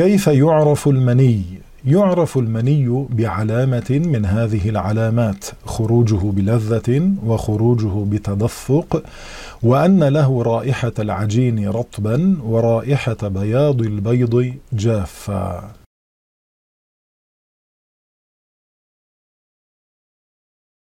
كيف يعرف المني؟ يعرف المني بعلامة من هذه العلامات: خروجه بلذة، وخروجه بتدفق، وأن له رائحة العجين رطبا، ورائحة بياض البيض جافا.